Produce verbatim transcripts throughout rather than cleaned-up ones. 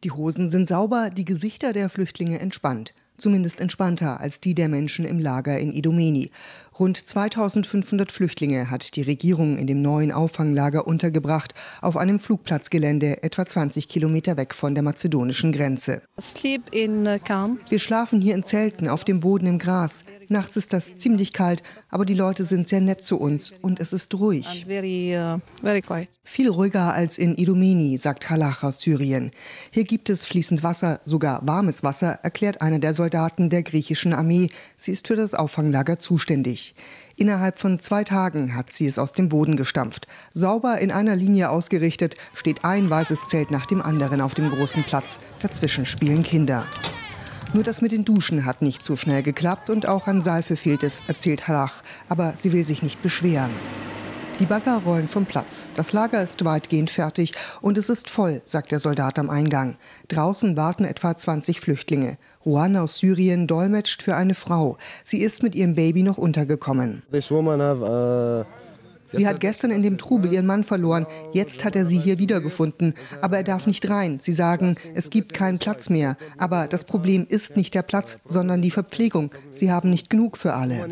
Die Hosen sind sauber, die Gesichter der Flüchtlinge entspannt. Zumindest entspannter als die der Menschen im Lager in Idomeni. Rund zweitausendfünfhundert Flüchtlinge hat die Regierung in dem neuen Auffanglager untergebracht, auf einem Flugplatzgelände etwa zwanzig Kilometer weg von der mazedonischen Grenze. Sleep in camp. Wir schlafen hier in Zelten auf dem Boden im Gras. Nachts ist das ziemlich kalt, aber die Leute sind sehr nett zu uns und es ist ruhig. Very, uh, very quiet. Viel ruhiger als in Idomeni, sagt Halach aus Syrien. Hier gibt es fließend Wasser, sogar warmes Wasser, erklärt einer der Soldaten der griechischen Armee. Sie ist für das Auffanglager zuständig. Innerhalb von zwei Tagen hat sie es aus dem Boden gestampft. Sauber in einer Linie ausgerichtet, steht ein weißes Zelt nach dem anderen auf dem großen Platz. Dazwischen spielen Kinder. Nur das mit den Duschen hat nicht so schnell geklappt und auch an Seife fehlt es, erzählt Halach. Aber sie will sich nicht beschweren. Die Bagger rollen vom Platz. Das Lager ist weitgehend fertig und es ist voll, sagt der Soldat am Eingang. Draußen warten etwa zwanzig Flüchtlinge. Juan aus Syrien dolmetscht für eine Frau. Sie ist mit ihrem Baby noch untergekommen. This woman have, uh Sie hat gestern in dem Trubel ihren Mann verloren. Jetzt hat er sie hier wiedergefunden. Aber er darf nicht rein. Sie sagen, es gibt keinen Platz mehr. Aber das Problem ist nicht der Platz, sondern die Verpflegung. Sie haben nicht genug für alle.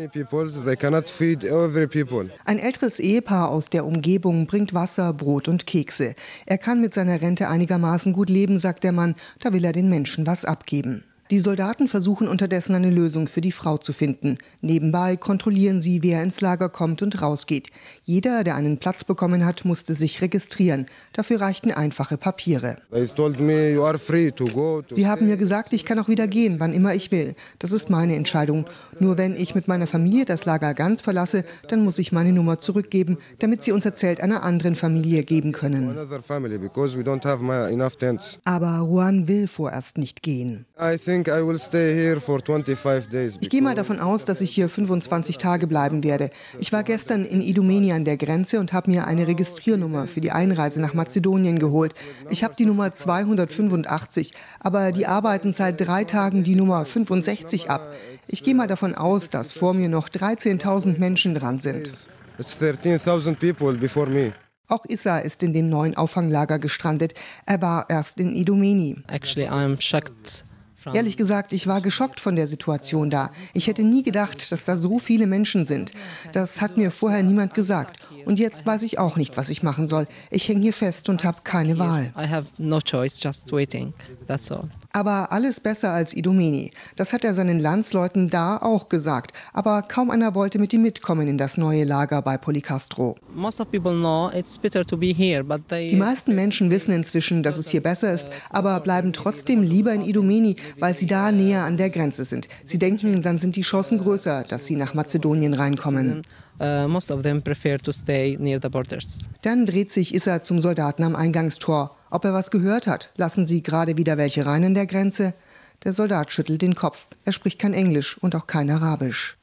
Ein älteres Ehepaar aus der Umgebung bringt Wasser, Brot und Kekse. Er kann mit seiner Rente einigermaßen gut leben, sagt der Mann. Da will er den Menschen was abgeben. Die Soldaten versuchen unterdessen eine Lösung für die Frau zu finden. Nebenbei kontrollieren sie, wer ins Lager kommt und rausgeht. Jeder, der einen Platz bekommen hat, musste sich registrieren. Dafür reichten einfache Papiere. Sie haben mir gesagt, ich kann auch wieder gehen, wann immer ich will. Das ist meine Entscheidung. Nur wenn ich mit meiner Familie das Lager ganz verlasse, dann muss ich meine Nummer zurückgeben, damit sie unser Zelt einer anderen Familie geben können. Aber Juan will vorerst nicht gehen. Ich gehe mal davon aus, dass ich hier fünfundzwanzig Tage bleiben werde. Ich war gestern in Idomeni an der Grenze und habe mir eine Registriernummer für die Einreise nach Mazedonien geholt. Ich habe die Nummer zweihundertfünfundachtzig, aber die arbeiten seit drei Tagen die Nummer fünfundsechzig ab. Ich gehe mal davon aus, dass vor mir noch dreizehntausend Menschen dran sind. Auch Issa ist in dem neuen Auffanglager gestrandet. Er war erst in Idomeni. Actually, I'm shocked. Ehrlich gesagt, ich war geschockt von der Situation da. Ich hätte nie gedacht, dass da so viele Menschen sind. Das hat mir vorher niemand gesagt. Und jetzt weiß ich auch nicht, was ich machen soll. Ich hänge hier fest und habe keine Wahl. I have no choice, just waiting. That's all. Aber alles besser als Idomeni. Das hat er seinen Landsleuten da auch gesagt. Aber kaum einer wollte mit ihm mitkommen in das neue Lager bei Polycastro. Die meisten Menschen wissen inzwischen, dass es hier besser ist, aber bleiben trotzdem lieber in Idomeni, weil sie da näher an der Grenze sind. Sie denken, dann sind die Chancen größer, dass sie nach Mazedonien reinkommen. Uh, most of them prefer to stay near the borders. Dann dreht sich Issa zum Soldaten am Eingangstor. Ob er was gehört hat? Lassen Sie gerade wieder welche rein an der Grenze? Der Soldat schüttelt den Kopf. Er spricht kein Englisch und auch kein Arabisch.